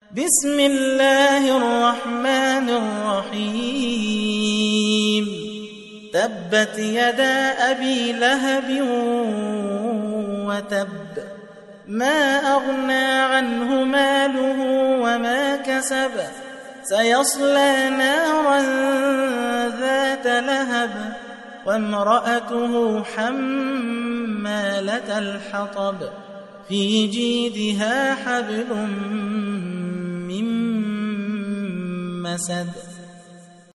بسم الله الرحمن الرحيم تبت يدا أبي لهب وتب ما أغنى عنه ماله وما كسب سيصلى نارا ذات لهب وامرأته حمالة الحطب في جيدها حبل من مسد